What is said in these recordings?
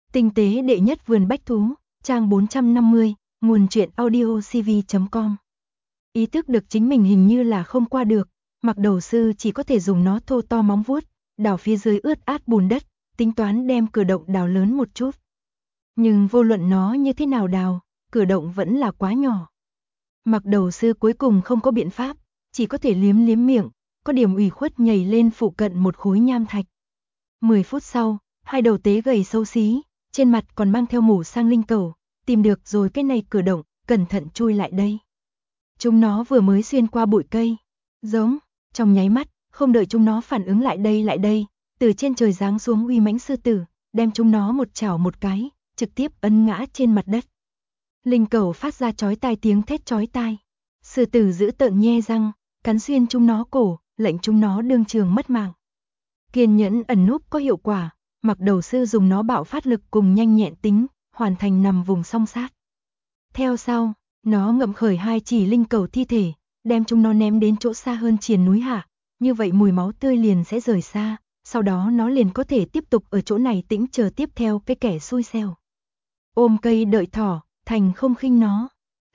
Tinh tế đệ nhất vườn bách thú, trang 450, nguồn truyện audiocv.com. Ý thức được chính mình hình như là không qua được, Mặc Đầu Sư chỉ có thể dùng nó thô to móng vuốt, đào phía dưới ướt át bùn đất, tính toán đem cửa động đào lớn một chút. Nhưng vô luận nó như thế nào đào, cửa động vẫn là quá nhỏ. Mặc Đầu Sư cuối cùng không có biện pháp, chỉ có thể liếm liếm miệng, có điểm ủy khuất nhảy lên phụ cận một khối nham thạch. 10 phút sau, hai đầu tế gầy xấu xí, trên mặt còn mang theo mủ sang linh cẩu, tìm được rồi cái này cửa động, cẩn thận chui lại đây. Chúng nó vừa mới xuyên qua bụi cây, giống, trong nháy mắt, không đợi chúng nó phản ứng lại đây, từ trên trời giáng xuống uy mãnh sư tử, đem chúng nó một chảo một cái, trực tiếp ấn ngã trên mặt đất. Linh cẩu phát ra chói tai tiếng thét chói tai. Sư tử giữ tợn nhe răng, cắn xuyên chúng nó cổ, lệnh chúng nó đương trường mất mạng. Kiên nhẫn ẩn núp có hiệu quả, Mặc Đầu Sư dùng nó bạo phát lực cùng nhanh nhẹn tính, hoàn thành nằm vùng song sát. Theo sau, nó ngậm khởi hai chỉ linh cẩu thi thể, đem chúng nó ném đến chỗ xa hơn triền núi hạ, như vậy mùi máu tươi liền sẽ rời xa, sau đó nó liền có thể tiếp tục ở chỗ này tĩnh chờ tiếp theo cái kẻ xui xẻo. Ôm cây đợi thỏ, thành không khinh nó.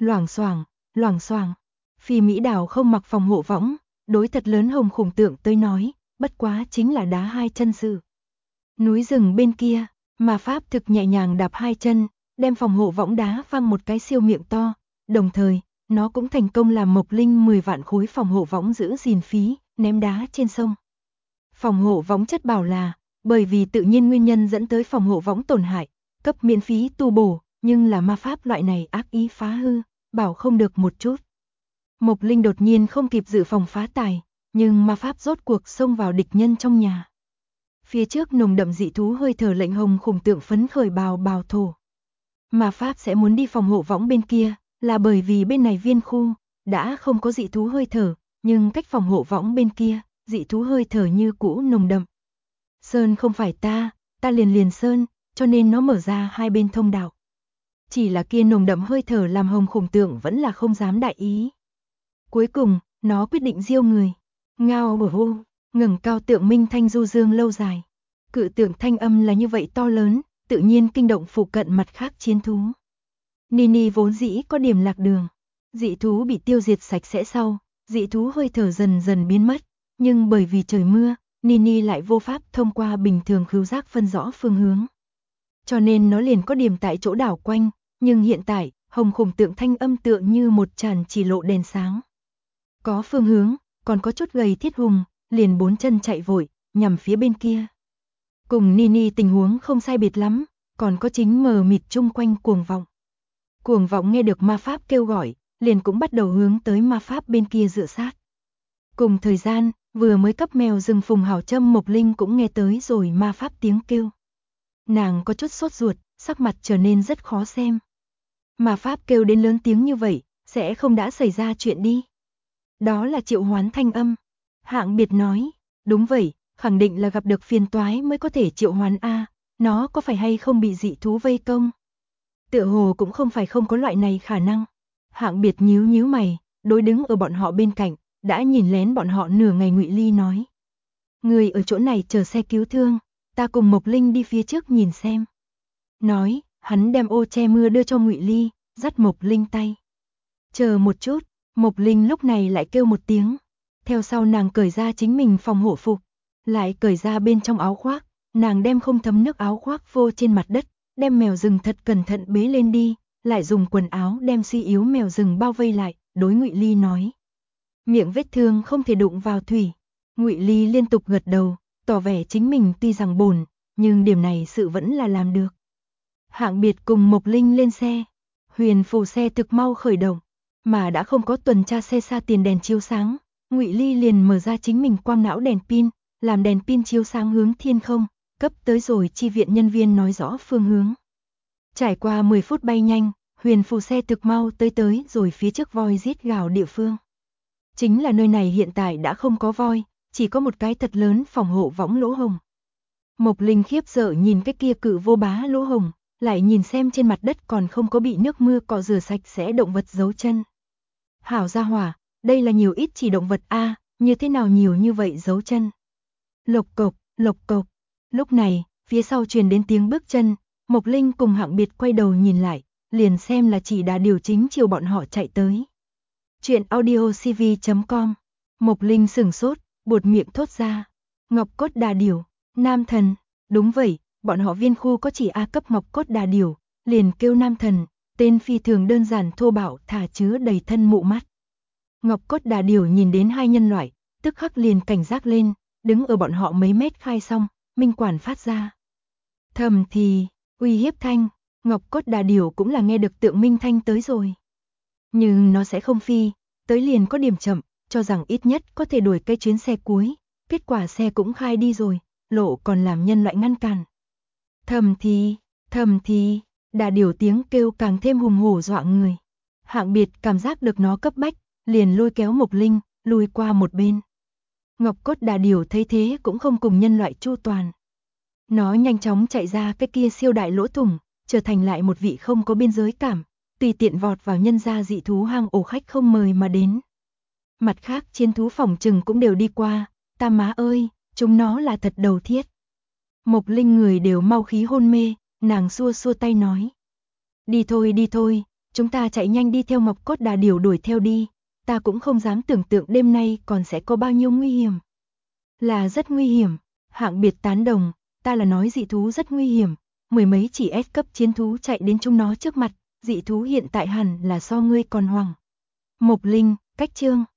Loảng xoảng. Phi Mỹ Đào không mặc phòng hộ võng, đối thật lớn hồng khủng tượng tới nói, bất quá chính là đá hai chân sự. Núi rừng bên kia, Ma Pháp thực nhẹ nhàng đạp hai chân, đem phòng hộ võng đá văng một cái siêu miệng to, đồng thời, nó cũng thành công làm Mộc Linh 10 vạn khối phòng hộ võng giữ gìn phí, ném đá trên sông. Phòng hộ võng chất bảo là, bởi vì tự nhiên nguyên nhân dẫn tới phòng hộ võng tổn hại, cấp miễn phí tu bổ, nhưng là ma pháp loại này ác ý phá hư, bảo không được một chút. Mộc Linh đột nhiên không kịp dự phòng phá tài, nhưng ma pháp rốt cuộc xông vào địch nhân trong nhà. Phía trước nồng đậm dị thú hơi thở lệnh hồng khủng tượng phấn khởi bào thổ. Ma pháp sẽ muốn đi phòng hộ võng bên kia, là bởi vì bên này viên khu đã không có dị thú hơi thở, nhưng cách phòng hộ võng bên kia, dị thú hơi thở như cũ nồng đậm. Sơn không phải ta liền sơn, cho nên nó mở ra hai bên thông đạo. Chỉ là kia nồng đậm hơi thở làm hồng khủng tượng vẫn là không dám đại ý. Cuối cùng, nó quyết định giêu người. Ngao bổ hô, ngẩng cao tượng minh thanh du dương lâu dài. Cự tượng thanh âm là như vậy to lớn, tự nhiên kinh động phụ cận mặt khác chiến thú. Nini vốn dĩ có điểm lạc đường. Dị thú bị tiêu diệt sạch sẽ sau, dị thú hơi thở dần dần biến mất, nhưng bởi vì trời mưa, Nini lại vô pháp thông qua bình thường khứu giác phân rõ phương hướng. Cho nên nó liền có điểm tại chỗ đảo quanh, nhưng hiện tại, hồng khủng tượng thanh âm tựa như một tràn chỉ lộ đèn sáng. Có phương hướng, còn có chút gầy thiết hùng, liền bốn chân chạy vội, nhằm phía bên kia. Cùng Nini tình huống không sai biệt lắm, còn có chính mờ mịt chung quanh cuồng vọng. Cuồng vọng nghe được ma pháp kêu gọi, liền cũng bắt đầu hướng tới ma pháp bên kia dựa sát. Cùng thời gian, vừa mới cấp mèo rừng phùng hảo châm Mộc Linh cũng nghe tới rồi ma pháp tiếng kêu. Nàng có chút sốt ruột, sắc mặt trở nên rất khó xem. Ma pháp kêu đến lớn tiếng như vậy, sẽ không đã xảy ra chuyện đi. Đó là triệu hoán thanh âm. Hạng Biệt nói, đúng vậy, khẳng định là gặp được phiền toái mới có thể triệu hoán a, nó có phải hay không bị dị thú vây công? Tựa hồ cũng không phải không có loại này khả năng. Hạng Biệt nhíu nhíu mày, đối đứng ở bọn họ bên cạnh, đã nhìn lén bọn họ nửa ngày Ngụy Ly nói. Người ở chỗ này chờ xe cứu thương, ta cùng Mộc Linh đi phía trước nhìn xem. Nói, hắn đem ô che mưa đưa cho Ngụy Ly, dắt Mộc Linh tay. Chờ một chút, Mộc Linh lúc này lại kêu một tiếng. Theo sau nàng cởi ra chính mình phòng hộ phục, lại cởi ra bên trong áo khoác, nàng đem không thấm nước áo khoác vô trên mặt đất, đem mèo rừng thật cẩn thận bế lên đi, lại dùng quần áo đem suy yếu mèo rừng bao vây lại, đối Ngụy Ly nói. Miệng vết thương không thể đụng vào thủy. Ngụy Ly liên tục gật đầu, tỏ vẻ chính mình tuy rằng bồn, nhưng điểm này sự vẫn là làm được. Hạng Biệt cùng Mộc Linh lên xe, huyền phù xe thực mau khởi động, mà đã không có tuần tra xe xa tiền đèn chiếu sáng, Ngụy Ly liền mở ra chính mình quang não đèn pin, làm đèn pin chiếu sáng hướng thiên không, cấp tới rồi chi viện nhân viên nói rõ phương hướng. Trải qua 10 phút bay nhanh, huyền phù xe thực mau tới rồi phía trước voi rít gào địa phương. Chính là nơi này hiện tại đã không có voi, chỉ có một cái thật lớn phòng hộ võng lỗ hồng. Mộc Linh khiếp sợ nhìn cái kia cự vô bá lỗ hồng, lại nhìn xem trên mặt đất còn không có bị nước mưa cọ rửa sạch sẽ động vật dấu chân. Hảo gia hỏa, đây là nhiều ít chỉ động vật a, như thế nào nhiều như vậy dấu chân. Lộc cộc, lộc cộc. Lúc này, phía sau truyền đến tiếng bước chân, Mộc Linh cùng Hạng Biệt quay đầu nhìn lại, liền xem là chỉ Đà Điểu chính chiều bọn họ chạy tới. Chuyện audiocv.com. Mộc Linh sửng sốt, buột miệng thốt ra. Ngọc cốt Đà Điểu, Nam Thần. Đúng vậy, bọn họ viên khu có chỉ A cấp Ngọc cốt Đà Điểu, liền kêu Nam Thần, tên phi thường đơn giản thô bạo thả chứa đầy thân mụ mắt. Ngọc cốt Đà Điểu nhìn đến hai nhân loại, tức khắc liền cảnh giác lên, đứng ở bọn họ mấy mét khai xong, minh quản phát ra. Thầm thì, uy hiếp thanh, Ngọc cốt Đà Điểu cũng là nghe được tượng minh thanh tới rồi. Nhưng nó sẽ không phi, tới liền có điểm chậm, cho rằng ít nhất có thể đuổi cái chuyến xe cuối, kết quả xe cũng khai đi rồi, lộ còn làm nhân loại ngăn cản. Thầm thì, Đà Điểu tiếng kêu càng thêm hùng hổ dọa người. Hạng Biệt cảm giác được nó cấp bách, liền lôi kéo Mộc Linh, lùi qua một bên. Ngọc cốt Đà Điểu thấy thế cũng không cùng nhân loại chu toàn. Nó nhanh chóng chạy ra cái kia siêu đại lỗ thủng, trở thành lại một vị không có biên giới cảm, tùy tiện vọt vào nhân gia dị thú hang ổ khách không mời mà đến. Mặt khác chiến thú phòng trừng cũng đều đi qua, ta má ơi, chúng nó là thật đầu thiết. Mộc Linh người đều mau khí hôn mê, nàng xua xua tay nói. Đi thôi, chúng ta chạy nhanh đi theo Ngọc cốt Đà Điểu đuổi theo đi, ta cũng không dám tưởng tượng đêm nay còn sẽ có bao nhiêu nguy hiểm. Là rất nguy hiểm, Hạng Biệt tán đồng, ta là nói dị thú rất nguy hiểm, mười mấy chỉ S cấp chiến thú chạy đến chúng nó trước mặt, dị thú hiện tại hẳn là so ngươi còn hoảng. Mộc Linh, cách chương.